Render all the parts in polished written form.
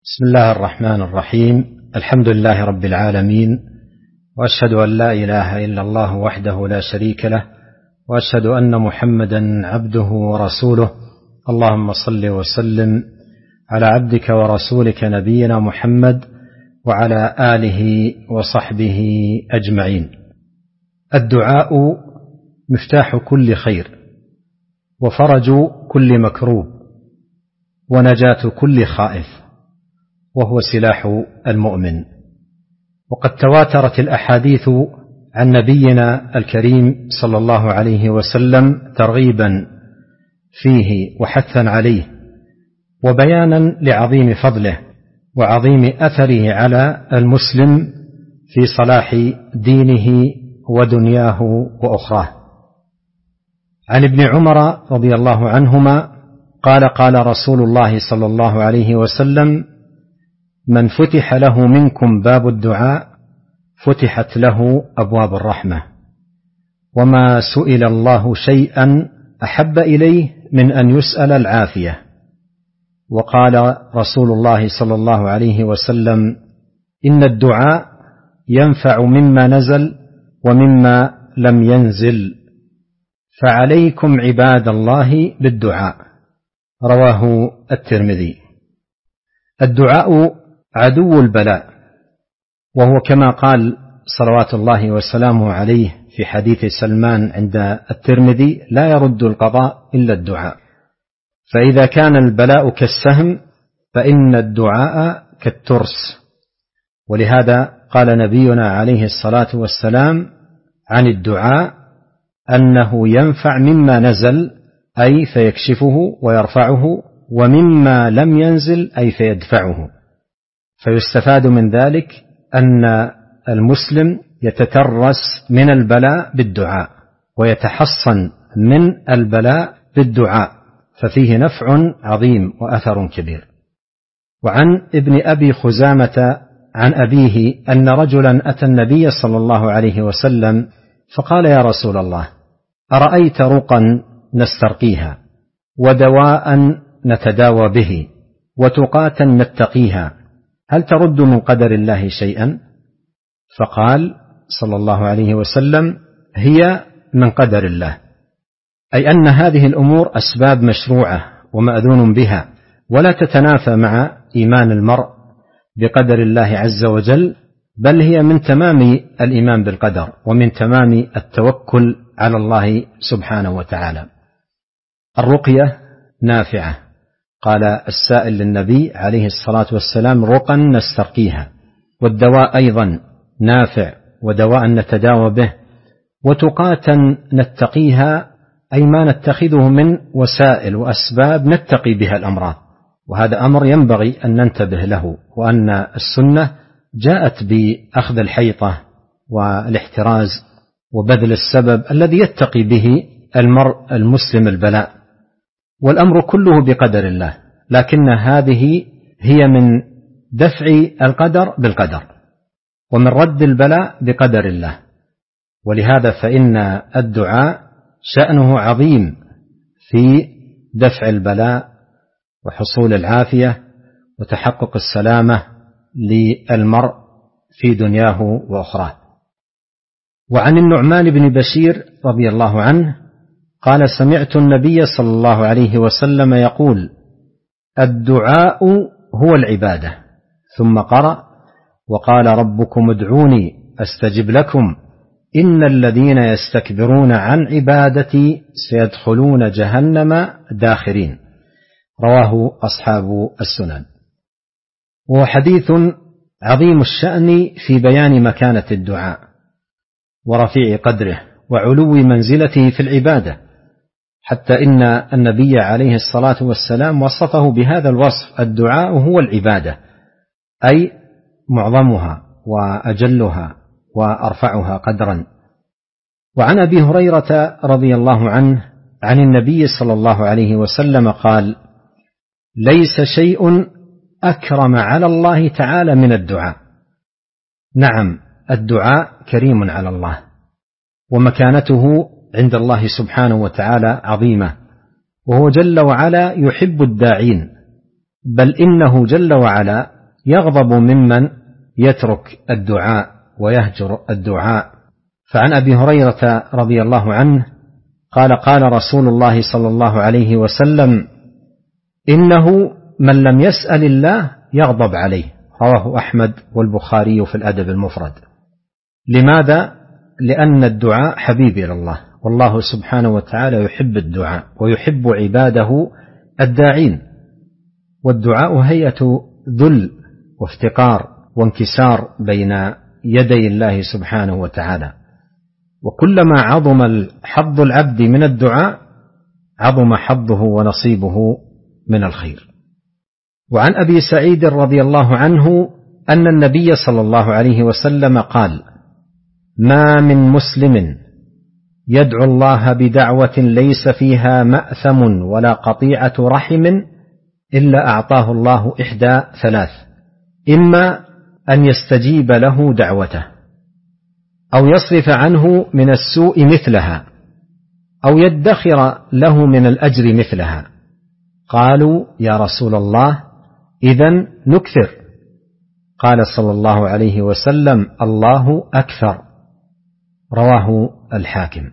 بسم الله الرحمن الرحيم. الحمد لله رب العالمين، وأشهد أن لا إله إلا الله وحده لا شريك له، وأشهد أن محمدا عبده ورسوله. اللهم صل وسلم على عبدك ورسولك نبينا محمد وعلى آله وصحبه أجمعين. الدعاء مفتاح كل خير، وفرج كل مكروب، ونجاة كل خائف، وهو سلاح المؤمن. وقد تواترت الأحاديث عن نبينا الكريم صلى الله عليه وسلم ترغيبا فيه وحثا عليه، وبيانا لعظيم فضله وعظيم أثره على المسلم في صلاح دينه ودنياه وأخراه. عن ابن عمر رضي الله عنهما قال: قال رسول الله صلى الله عليه وسلم: من فتح له منكم باب الدعاء فتحت له أبواب الرحمة، وما سئل الله شيئا أحب إليه من أن يسأل العافية. وقال رسول الله صلى الله عليه وسلم: إن الدعاء ينفع مما نزل ومما لم ينزل، فعليكم عباد الله بالدعاء. رواه الترمذي. الدعاء عدو البلاء، وهو كما قال صلوات الله وسلامه عليه في حديث سلمان عند الترمذي: لا يرد القضاء إلا الدعاء. فإذا كان البلاء كالسهم فإن الدعاء كالترس. ولهذا قال نبينا عليه الصلاة والسلام عن الدعاء أنه ينفع مما نزل، أي فيكشفه ويرفعه، ومما لم ينزل أي فيدفعه. فيستفاد من ذلك أن المسلم يتترس من البلاء بالدعاء، ويتحصن من البلاء بالدعاء، ففيه نفع عظيم وأثر كبير. وعن ابن أبي خزامة عن أبيه أن رجلا أتى النبي صلى الله عليه وسلم فقال: يا رسول الله، أرأيت رقا نسترقيها، ودواء نتداوى به، وتقاة نتقيها، هل ترد من قدر الله شيئا؟ فقال صلى الله عليه وسلم: هي من قدر الله، أي أن هذه الأمور أسباب مشروعة ومأذون بها، ولا تتنافى مع إيمان المرء بقدر الله عز وجل، بل هي من تمام الإيمان بالقدر ومن تمام التوكل على الله سبحانه وتعالى. الرقية نافعة، قال السائل للنبي عليه الصلاة والسلام: رقا نسترقيها. والدواء أيضا نافع، ودواء نتداوى به. وتقاة نتقيها، أي ما نتخذه من وسائل وأسباب نتقي بها الأمراض، وهذا أمر ينبغي أن ننتبه له، وأن السنة جاءت بأخذ الحيطة والاحتراز وبذل السبب الذي يتقي به المرء المسلم البلاء. والأمر كله بقدر الله، لكن هذه هي من دفع القدر بالقدر، ومن رد البلاء بقدر الله. ولهذا فإن الدعاء شأنه عظيم في دفع البلاء وحصول العافية وتحقق السلامة للمرء في دنياه وأخراه. وعن النعمان بن بشير رضي الله عنه قال: سمعت النبي صلى الله عليه وسلم يقول: الدعاء هو العبادة. ثم قرأ: وقال ربكم ادعوني أستجب لكم إن الذين يستكبرون عن عبادتي سيدخلون جهنم داخرين. رواه أصحاب السنن. وهو حديث عظيم الشأن في بيان مكانة الدعاء ورفيع قدره وعلو منزلته في العبادة، حتى إن النبي عليه الصلاة والسلام وصفه بهذا الوصف: الدعاء هو العبادة، أي معظمها وأجلها وأرفعها قدرا. وعن أبي هريرة رضي الله عنه عن النبي صلى الله عليه وسلم قال: ليس شيء أكرم على الله تعالى من الدعاء. نعم، الدعاء كريم على الله، ومكانته عند الله سبحانه وتعالى عظيمة، وهو جل وعلا يحب الداعين بل إنه جل وعلا يغضب ممن يترك الدعاء ويهجر الدعاء. فعن أبي هريرة رضي الله عنه قال قال رسول الله صلى الله عليه وسلم: إنه من لم يسأل الله يغضب عليه. رواه أحمد والبخاري في الأدب المفرد. لماذا؟ لأن الدعاء حبيب إلى الله، والله سبحانه وتعالى يحب الدعاء ويحب عباده الداعين، والدعاء هيئة ذل وافتقار وانكسار بين يدي الله سبحانه وتعالى، وكلما عظم حظ العبد من الدعاء عظم حظه ونصيبه من الخير. وعن أبي سعيد رضي الله عنه أن النبي صلى الله عليه وسلم قال: ما من مسلم يدعو الله بدعوة ليس فيها مأثم ولا قطيعة رحم إلا أعطاه الله إحدى ثلاث: إما أن يستجيب له دعوته، أو يصرف عنه من السوء مثلها، أو يدخر له من الأجر مثلها. قالوا: يا رسول الله، إذن نكثر. قال صلى الله عليه وسلم: الله أكثر. رواه الحاكم.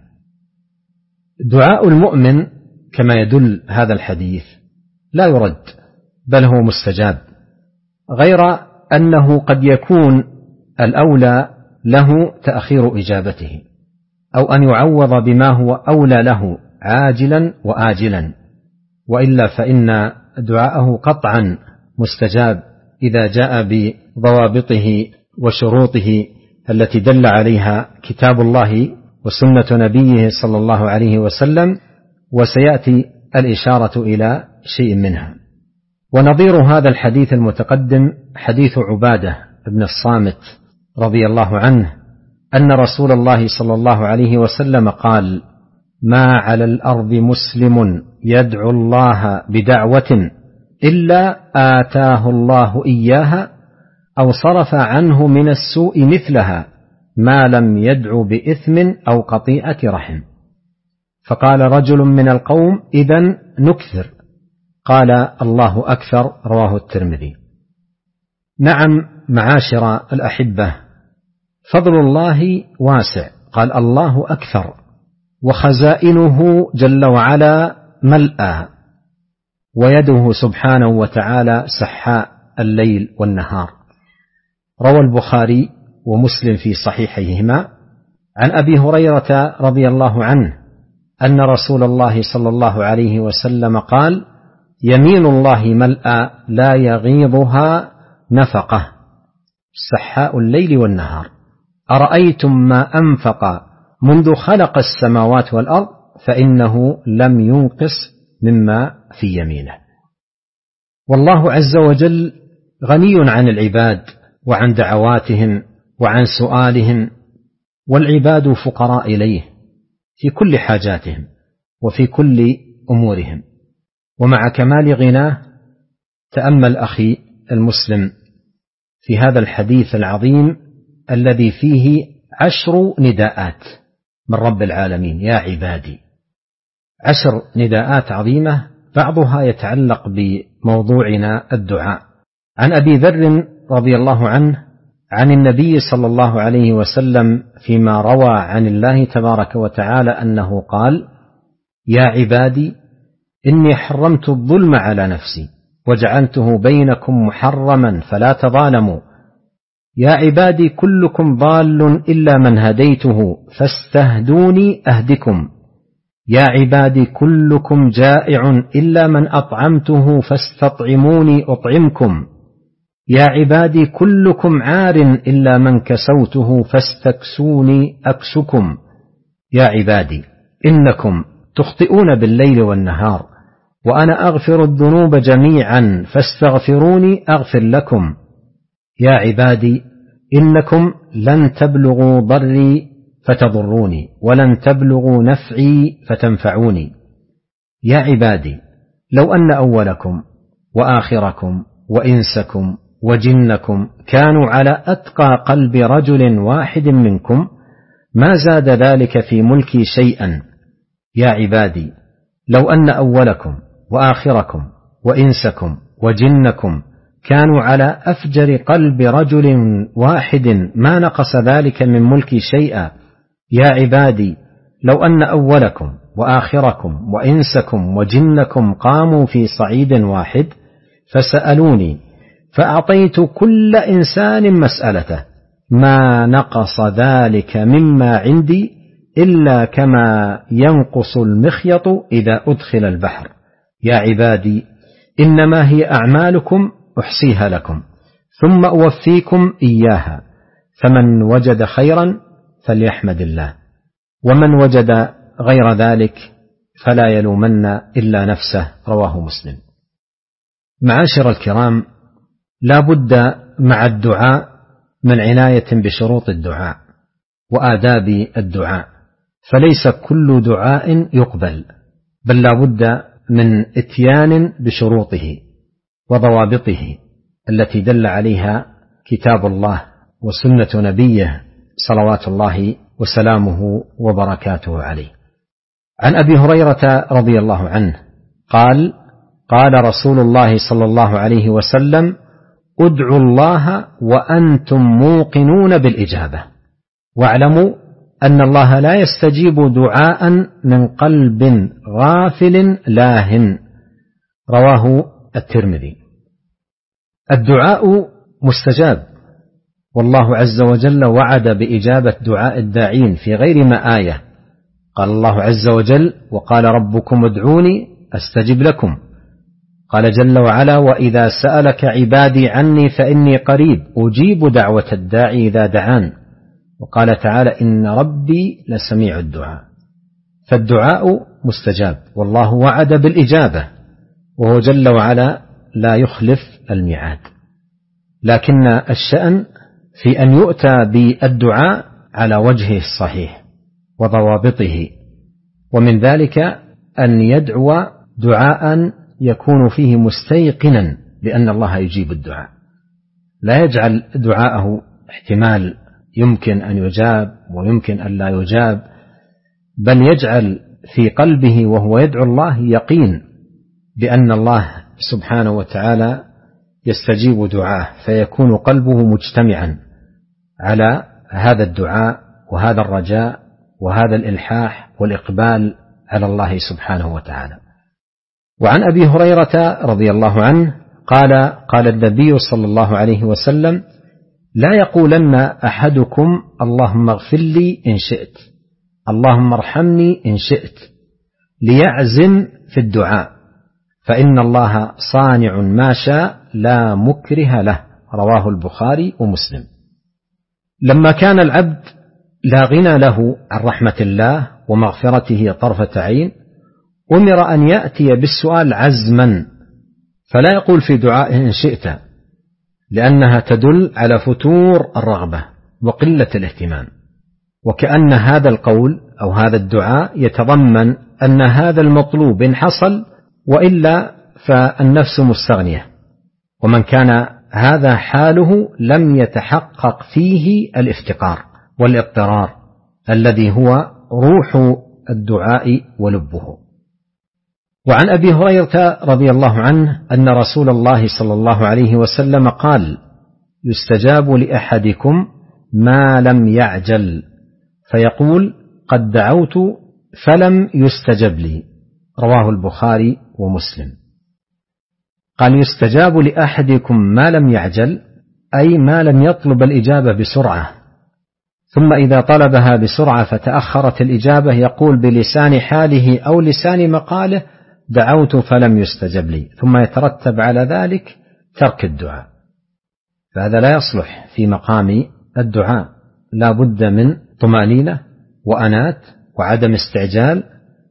دعاء المؤمن كما يدل هذا الحديث لا يرد، بل هو مستجاب، غير أنه قد يكون الأولى له تأخير إجابته، أو أن يعوض بما هو أولى له عاجلا وآجلا، وإلا فإن دعاءه قطعا مستجاب إذا جاء بضوابطه وشروطه التي دل عليها كتاب الله وسنة نبيه صلى الله عليه وسلم، وسيأتي الإشارة إلى شيء منها. ونظير هذا الحديث المتقدم حديث عبادة بن الصامت رضي الله عنه أن رسول الله صلى الله عليه وسلم قال: ما على الأرض مسلم يدعو الله بدعوة إلا آتاه الله إياها أو صرف عنه من السوء مثلها ما لم يدع بإثم أو قطيعة رحم. فقال رجل من القوم: إذن نكثر. قال: الله أكثر. رواه الترمذي. نعم معاشر الأحبة، فضل الله واسع. قال: الله أكثر، وخزائنه جل وعلا ملأى، ويده سبحانه وتعالى سحاء الليل والنهار. روى البخاري ومسلم في صحيحيهما عن أبي هريرة رضي الله عنه أن رسول الله صلى الله عليه وسلم قال: يمين الله ملأى لا يغيضها نفقة، سحاء الليل والنهار، أرأيتم ما أنفق منذ خلق السماوات والأرض فإنه لم ينقص مما في يمينه. والله عز وجل غني عن العباد وعن دعواتهم وعن سؤالهم، والعباد فقراء إليه في كل حاجاتهم وفي كل أمورهم. ومع كمال غناه تأمل أخي المسلم في هذا الحديث العظيم الذي فيه 10 نداءات من رب العالمين: يا عبادي. 10 نداءات عظيمة، بعضها يتعلق بموضوعنا الدعاء. عن أبي ذر رضي الله عنه عن النبي صلى الله عليه وسلم فيما روى عن الله تبارك وتعالى أنه قال: يا عبادي إني حرمت الظلم على نفسي وجعلته بينكم محرما فلا تظالموا، يا عبادي كلكم ضال إلا من هديته فاستهدوني أهدكم، يا عبادي كلكم جائع إلا من أطعمته فاستطعموني أطعمكم، يا عبادي كلكم عار إلا من كسوته فاستكسوني أكسكم، يا عبادي إنكم تخطئون بالليل والنهار وأنا أغفر الذنوب جميعا فاستغفروني أغفر لكم، يا عبادي إنكم لن تبلغوا ضري فتضروني ولن تبلغوا نفعي فتنفعوني، يا عبادي لو أن أولكم وآخركم وإنسكم وجنكم كانوا على أتقى قلب رجل واحد منكم ما زاد ذلك في ملكي شيئا، يا عبادي لو أن أولكم وآخركم وإنسكم وجنكم كانوا على أفجر قلب رجل واحد ما نقص ذلك من ملكي شيئا. يا عبادي لو أن أولكم وآخركم وإنسكم وجنكم قاموا في صعيد واحد فسألوني فأعطيت كل إنسان مسألته ما نقص ذلك مما عندي إلا كما ينقص المخيط إذا أدخل البحر. يا عبادي إنما هي أعمالكم أحصيها لكم ثم أوفيكم إياها، فمن وجد خيرا فليحمد الله، ومن وجد غير ذلك فلا يلومن إلا نفسه. رواه مسلم. معاشر الكرام، لا بد مع الدعاء من عناية بشروط الدعاء وآداب الدعاء، فليس كل دعاء يقبل، بل لا بد من إتيان بشروطه وضوابطه التي دل عليها كتاب الله وسنة نبيه صلوات الله وسلامه وبركاته عليه. عن أبي هريرة رضي الله عنه قال: قال رسول الله صلى الله عليه وسلم: ادعوا الله وأنتم موقنون بالإجابة، واعلموا أن الله لا يستجيب دعاء من قلب غافل لاهٍ. رواه الترمذي. الدعاء مستجاب، والله عز وجل وعد بإجابة دعاء الداعين في غير ما آية. قال الله عز وجل: وقال ربكم ادعوني أستجب لكم. قال جل وعلا: وإذا سألك عبادي عني فإني قريب أجيب دعوة الداعي إذا دعان. وقال تعالى: إن ربي لسميع الدعاء. فالدعاء مستجاب، والله وعد بالإجابة، وهو جل وعلا لا يخلف الميعاد. لكن الشأن في أن يؤتى بالدعاء على وجهه الصحيح وضوابطه، ومن ذلك أن يدعو دعاء يكون فيه مستيقنا بأن الله يجيب الدعاء، لا يجعل دعاءه احتمال يمكن أن يجاب ويمكن أن لا يجاب، بل يجعل في قلبه وهو يدعو الله يقين بأن الله سبحانه وتعالى يستجيب دعاه، فيكون قلبه مجتمعا على هذا الدعاء وهذا الرجاء وهذا الإلحاح والإقبال على الله سبحانه وتعالى. وعن أبي هريرة رضي الله عنه قال: قال النبي صلى الله عليه وسلم: لا يقولن أحدكم اللهم اغفر لي إن شئت، اللهم ارحمني إن شئت، ليعزم في الدعاء، فإن الله صانع ما شاء لا مكره له. رواه البخاري ومسلم. لما كان العبد لا غنى له عن رحمة الله ومغفرته طرفة عين، أمر أن يأتي بالسؤال عزما، فلا يقول في دعائه إن شئت، لأنها تدل على فتور الرغبة وقلة الاهتمام، وكأن هذا القول أو هذا الدعاء يتضمن أن هذا المطلوب إن حصل وإلا فالنفس مستغنية، ومن كان هذا حاله لم يتحقق فيه الافتقار والاضطرار الذي هو روح الدعاء ولبه. وعن أبي هريرة رضي الله عنه أن رسول الله صلى الله عليه وسلم قال: يستجاب لأحدكم ما لم يعجل، فيقول: قد دعوت فلم يستجب لي. رواه البخاري ومسلم. قال: يستجاب لأحدكم ما لم يعجل، أي ما لم يطلب الإجابة بسرعة، ثم إذا طلبها بسرعة فتأخرت الإجابة يقول بلسان حاله أو لسان مقاله: دعوت فلم يستجب لي، ثم يترتب على ذلك ترك الدعاء. فهذا لا يصلح في مقام الدعاء، لا بد من طمأنينة وأنات وعدم استعجال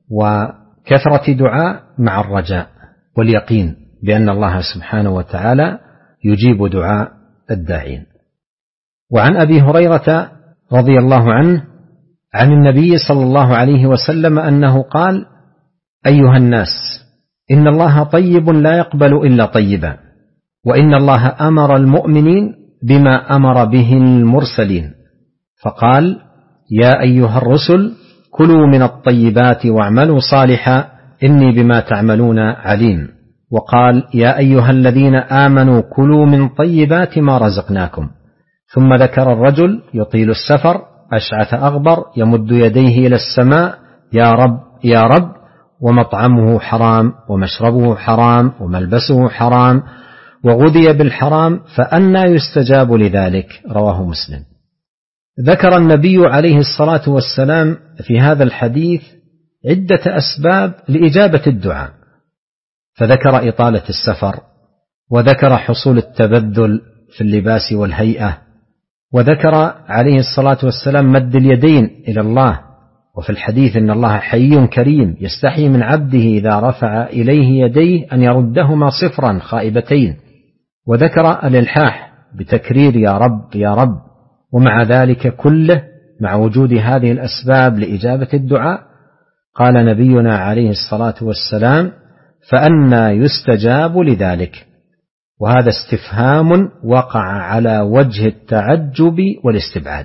وكثرة دعاء مع الرجاء واليقين بأن الله سبحانه وتعالى يجيب دعاء الداعين. وعن أبي هريرة رضي الله عنه عن النبي صلى الله عليه وسلم أنه قال: أيها الناس، إن الله طيب لا يقبل إلا طيبا، وإن الله أمر المؤمنين بما أمر به المرسلين، فقال: يا أيها الرسل كلوا من الطيبات واعملوا صالحا إني بما تعملون عليم. وقال: يا أيها الذين آمنوا كلوا من طيبات ما رزقناكم. ثم ذكر الرجل يطيل السفر أشعث أغبر يمد يديه إلى السماء: يا رب يا رب، ومطعمه حرام ومشربه حرام وملبسه حرام وغذي بالحرام، فأنى يستجاب لذلك؟ رواه مسلم. ذكر النبي عليه الصلاة والسلام في هذا الحديث عدة أسباب لإجابة الدعاء، فذكر إطالة السفر، وذكر حصول التبذل في اللباس والهيئة، وذكر عليه الصلاة والسلام مد اليدين إلى الله، وفي الحديث إن الله حي كريم يستحي من عبده إذا رفع إليه يديه أن يردهما صفرا خائبتين، وذكر الإلحاح بتكرير يا رب يا رب. ومع ذلك كله، مع وجود هذه الأسباب لإجابة الدعاء، قال نبينا عليه الصلاة والسلام: فأنى يستجاب لذلك؟ وهذا استفهام وقع على وجه التعجب والاستبعاد.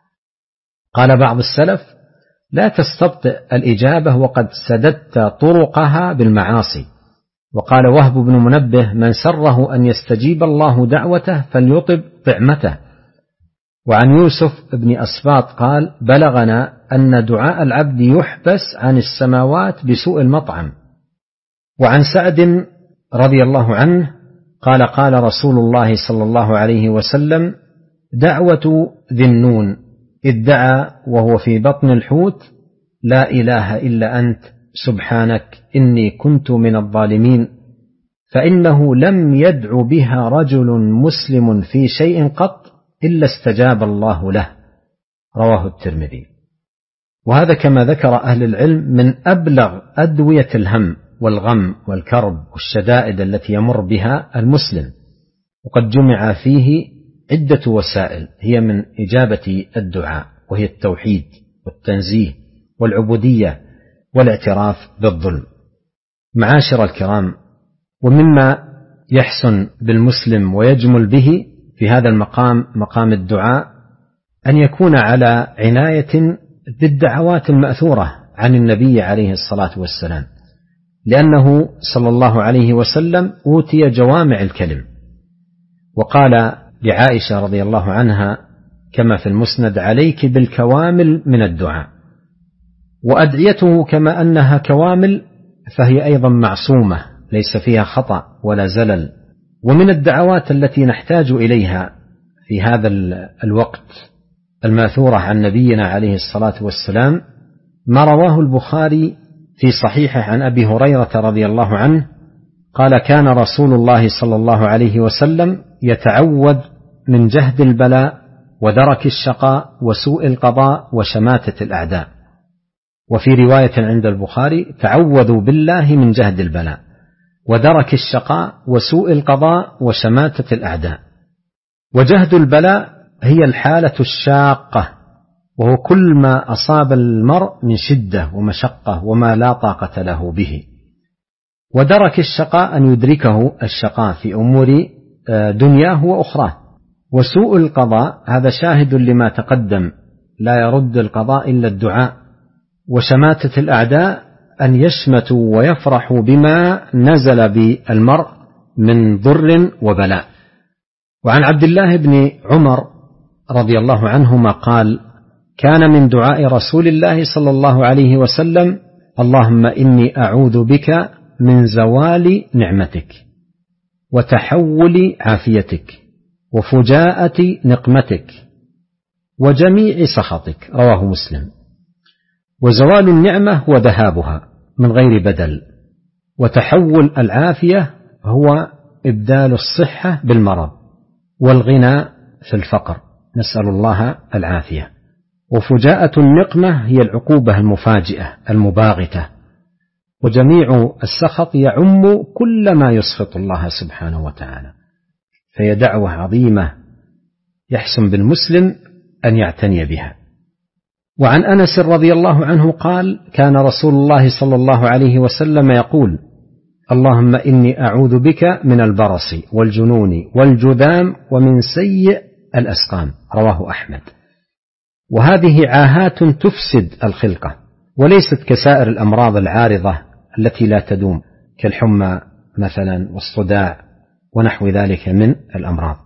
قال بعض السلف: لا تستبطئ الإجابة وقد سددت طرقها بالمعاصي. وقال وهب بن منبه: من سره أن يستجيب الله دعوته فليطب طعمته. وعن يوسف بن أسباط قال: بلغنا أن دعاء العبد يحبس عن السماوات بسوء المطعم. وعن سعد رضي الله عنه قال: قال رسول الله صلى الله عليه وسلم: دعوة ذي النون إذ دعا وهو في بطن الحوت: لا إله إلا أنت سبحانك إني كنت من الظالمين، فإنه لم يدع بها رجل مسلم في شيء قط إلا استجاب الله له. رواه الترمذي. وهذا كما ذكر أهل العلم من أبلغ أدوية الهم والغم والكرب والشدائد التي يمر بها المسلم، وقد جمع فيه عدة وسائل هي من إجابة الدعاء، وهي التوحيد والتنزيه والعبودية والاعتراف بالظلم. معاشر الكرام، ومما يحسن بالمسلم ويجمل به في هذا المقام، مقام الدعاء، أن يكون على عناية بالدعوات المأثورة عن النبي عليه الصلاة والسلام، لأنه صلى الله عليه وسلم أوتي جوامع الكلم. وقال لعائشة رضي الله عنها كما في المسند: عليك بالكوامل من الدعاء. وأدعيته كما أنها كوامل فهي أيضا معصومة، ليس فيها خطأ ولا زلل. ومن الدعوات التي نحتاج إليها في هذا الوقت الماثورة عن نبينا عليه الصلاة والسلام ما رواه البخاري في صحيحه عن أبي هريرة رضي الله عنه قال: كان رسول الله صلى الله عليه وسلم يتعوذ من جهد البلاء ودرك الشقاء وسوء القضاء وشماتة الأعداء. وفي رواية عند البخاري: تعوذوا بالله من جهد البلاء ودرك الشقاء وسوء القضاء وشماتة الأعداء. وجهد البلاء هي الحالة الشاقة، وهو كل ما أصاب المرء من شدة ومشقة وما لا طاقة له به. ودرك الشقاء أن يدركه الشقاء في أمور دنياه وأخراه. وسوء القضاء هذا شاهد لما تقدم، لا يرد القضاء إلا الدعاء. وشماتة الأعداء أن يشمتوا ويفرحوا بما نزل بالمرء من ضر وبلاء. وعن عبد الله بن عمر رضي الله عنهما قال: كان من دعاء رسول الله صلى الله عليه وسلم: اللهم إني أعوذ بك من زوال نعمتك وتحول عافيتك وفجاءة نقمتك وجميع سخطك. رواه مسلم. وزوال النعمة هو ذهابها من غير بدل، وتحول العافية هو إبدال الصحة بالمرض، والغنى في الفقر، نسأل الله العافية. وفجاءة النقمة هي العقوبة المفاجئة المباغتة. وجميع السخط يعم كل ما يسخط الله سبحانه وتعالى. فهي دعوة عظيمة يحسن بالمسلم أن يعتني بها. وعن أنس رضي الله عنه قال: كان رسول الله صلى الله عليه وسلم يقول: اللهم إني أعوذ بك من البرص والجنون والجذام ومن سيء الأسقام. رواه أحمد. وهذه عاهات تفسد الخلقة، وليست كسائر الأمراض العارضة التي لا تدوم، كالحمى مثلا والصداع ونحو ذلك من الأمراض.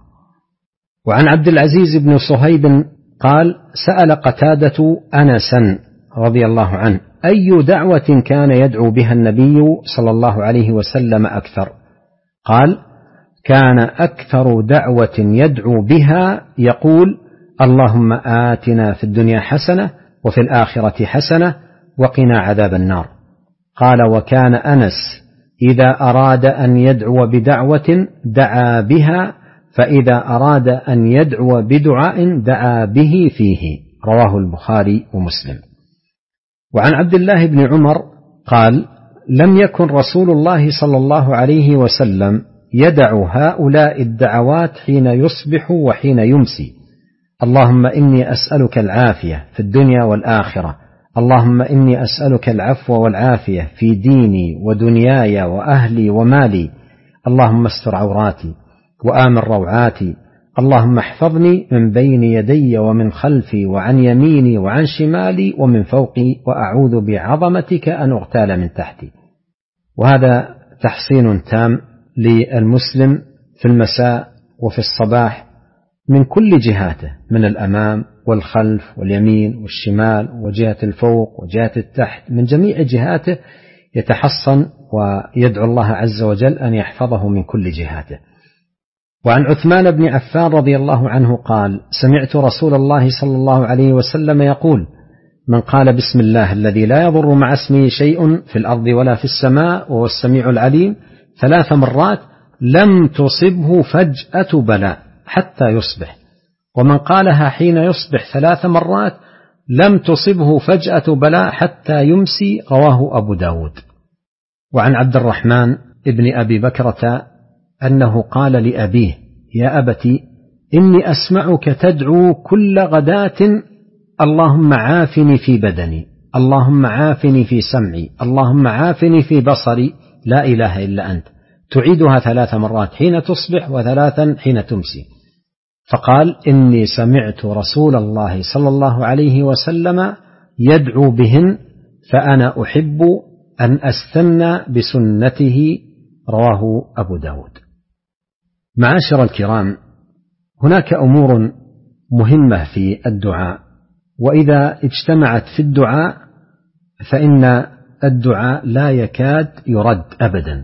وعن عبد العزيز بن صهيب قال: سأل قتادة أنسا رضي الله عنه: أي دعوة كان يدعو بها النبي صلى الله عليه وسلم أكثر؟ قال: كان أكثر دعوة يدعو بها يقول: اللهم آتنا في الدنيا حسنة وفي الآخرة حسنة وقنا عذاب النار. قال: وكان أنس إذا أراد أن يدعو بدعوة دعا بها، فإذا أراد أن يدعو بدعاء دعا به فيه. رواه البخاري ومسلم. وعن عبد الله بن عمر قال: لم يكن رسول الله صلى الله عليه وسلم يدع هؤلاء الدعوات حين يصبح وحين يمسي: اللهم إني أسألك العافية في الدنيا والآخرة، اللهم إني أسألك العفو والعافية في ديني ودنياي وأهلي ومالي، اللهم استر عوراتي وآمن روعاتي، اللهم احفظني من بين يدي ومن خلفي وعن يميني وعن شمالي ومن فوقي، وأعوذ بعظمتك أن أغتال من تحتي. وهذا تحصين تام للمسلم في المساء وفي الصباح من كل جهاته، من الأمام والخلف واليمين والشمال وجهة الفوق وجهة التحت، من جميع جهاته يتحصن ويدعو الله عز وجل أن يحفظه من كل جهاته. وعن عثمان بن عفان رضي الله عنه قال: سمعت رسول الله صلى الله عليه وسلم يقول: من قال بسم الله الذي لا يضر مع اسمه شيء في الأرض ولا في السماء وهو السميع العليم 3 مرات لم تصبه فجأة بلاء حتى يصبح، ومن قالها حين يصبح 3 مرات لم تصبه فجأة بلاء حتى يمسي. رواه أبو داود. وعن عبد الرحمن ابن أبي بكرة أنه قال لأبيه: يا أبت إني أسمعك تدعو كل غداة اللهم عافني في بدني، اللهم عافني في سمعي، اللهم عافني في بصري، لا إله إلا أنت، تعيدها 3 مرات حين تصبح و3 حين تمسي. فقال: إني سمعت رسول الله صلى الله عليه وسلم يدعو بهن فأنا أحب أن أستنى بسنته. رواه أبو داود. معاشر الكرام، هناك أمور مهمة في الدعاء، وإذا اجتمعت في الدعاء فإن الدعاء لا يكاد يرد أبدا.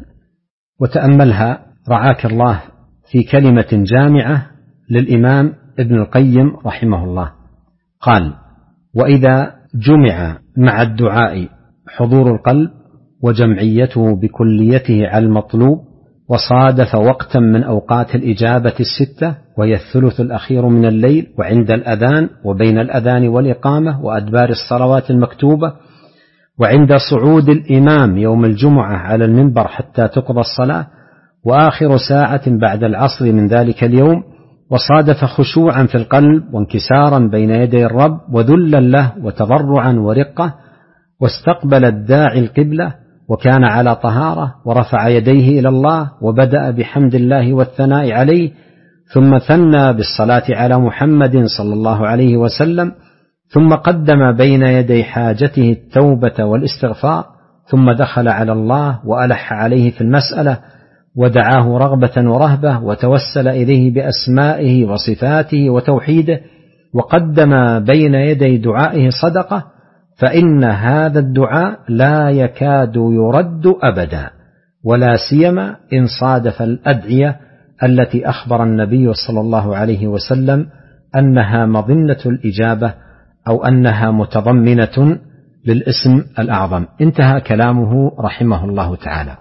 وتأملها رعاك الله في كلمة جامعة للإمام ابن القيم رحمه الله، قال: وإذا جمع مع الدعاء حضور القلب وجمعيته بكليته على المطلوب، وصادف وقتا من أوقات الإجابة 6 وهي الثلث الأخير من الليل، وعند الأذان وبين الأذان والإقامة وأدبار الصلوات المكتوبة، وعند صعود الإمام يوم الجمعة على المنبر حتى تقضى الصلاة، وآخر ساعة بعد العصر من ذلك اليوم، وصادف خشوعا في القلب وانكسارا بين يدي الرب وذلا له وتضرعا ورقة، واستقبل الداعي القبلة وكان على طهارة ورفع يديه إلى الله وبدأ بحمد الله والثناء عليه، ثم ثنى بالصلاة على محمد صلى الله عليه وسلم، ثم قدم بين يدي حاجته التوبة والاستغفار، ثم دخل على الله وألح عليه في المسألة ودعاه رغبة ورهبة وتوسل إليه بأسمائه وصفاته وتوحيده، وقدم بين يدي دعائه صدقة، فإن هذا الدعاء لا يكاد يرد أبدا، ولا سيما إن صادف الأدعية التي أخبر النبي صلى الله عليه وسلم أنها مظنة الإجابة أو أنها متضمنة للاسم الأعظم. انتهى كلامه رحمه الله تعالى.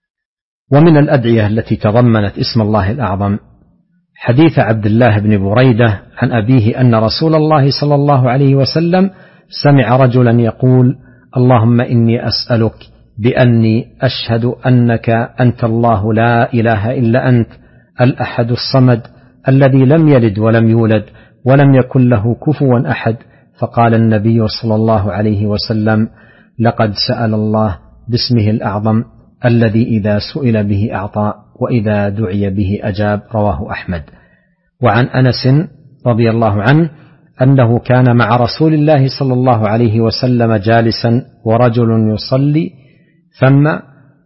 ومن الأدعية التي تضمنت اسم الله الأعظم حديث عبد الله بن بريدة عن أبيه أن رسول الله صلى الله عليه وسلم سمع رجلا يقول: اللهم إني أسألك بأني أشهد أنك أنت الله لا إله إلا أنت الأحد الصمد الذي لم يلد ولم يولد ولم يكن له كفوا أحد. فقال النبي صلى الله عليه وسلم: لقد سأل الله باسمه الأعظم الذي إذا سئل به أعطى وإذا دعي به أجاب. رواه أحمد. وعن أنس رضي الله عنه أنه كان مع رسول الله صلى الله عليه وسلم جالسا ورجل يصلي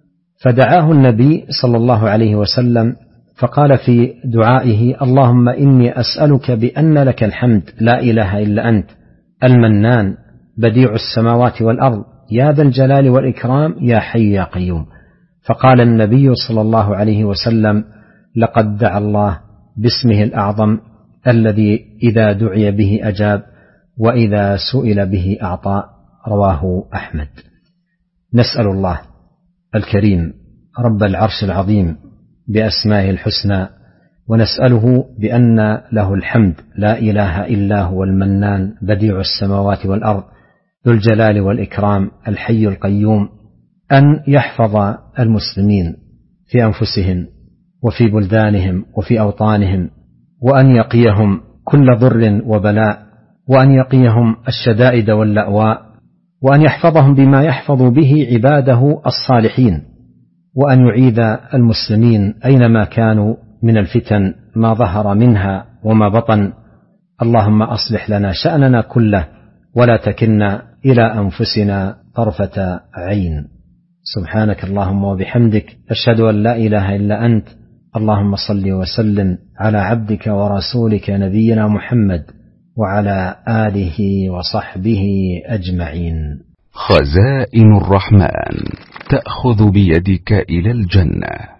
فدعاه النبي صلى الله عليه وسلم فقال في دعائه: اللهم إني أسألك بأن لك الحمد لا إله إلا أنت المنان بديع السماوات والأرض يا ذا الجلال والإكرام يا حي يا قيوم. فقال النبي صلى الله عليه وسلم: لقد دعا الله باسمه الأعظم الذي إذا دعي به أجاب وإذا سئل به أعطى. رواه أحمد. نسأل الله الكريم رب العرش العظيم بأسمائه الحسنى ونسأله بأن له الحمد لا إله إلا هو المنان بديع السماوات والأرض ذو الجلال والإكرام الحي القيوم أن يحفظ المسلمين في أنفسهم وفي بلدانهم وفي أوطانهم، وأن يقيهم كل ضر وبلاء، وأن يقيهم الشدائد واللأواء، وأن يحفظهم بما يحفظ به عباده الصالحين، وأن يعيذ المسلمين أينما كانوا من الفتن ما ظهر منها وما بطن. اللهم أصلح لنا شأننا كله ولا تكلنا إلى أنفسنا طرفة عين. سبحانك اللهم وبحمدك أشهد أن لا إله إلا أنت. اللهم صل وسلم على عبدك ورسولك نبينا محمد وعلى آله وصحبه أجمعين. خزائن الرحمن تأخذ بيدك إلى الجنة.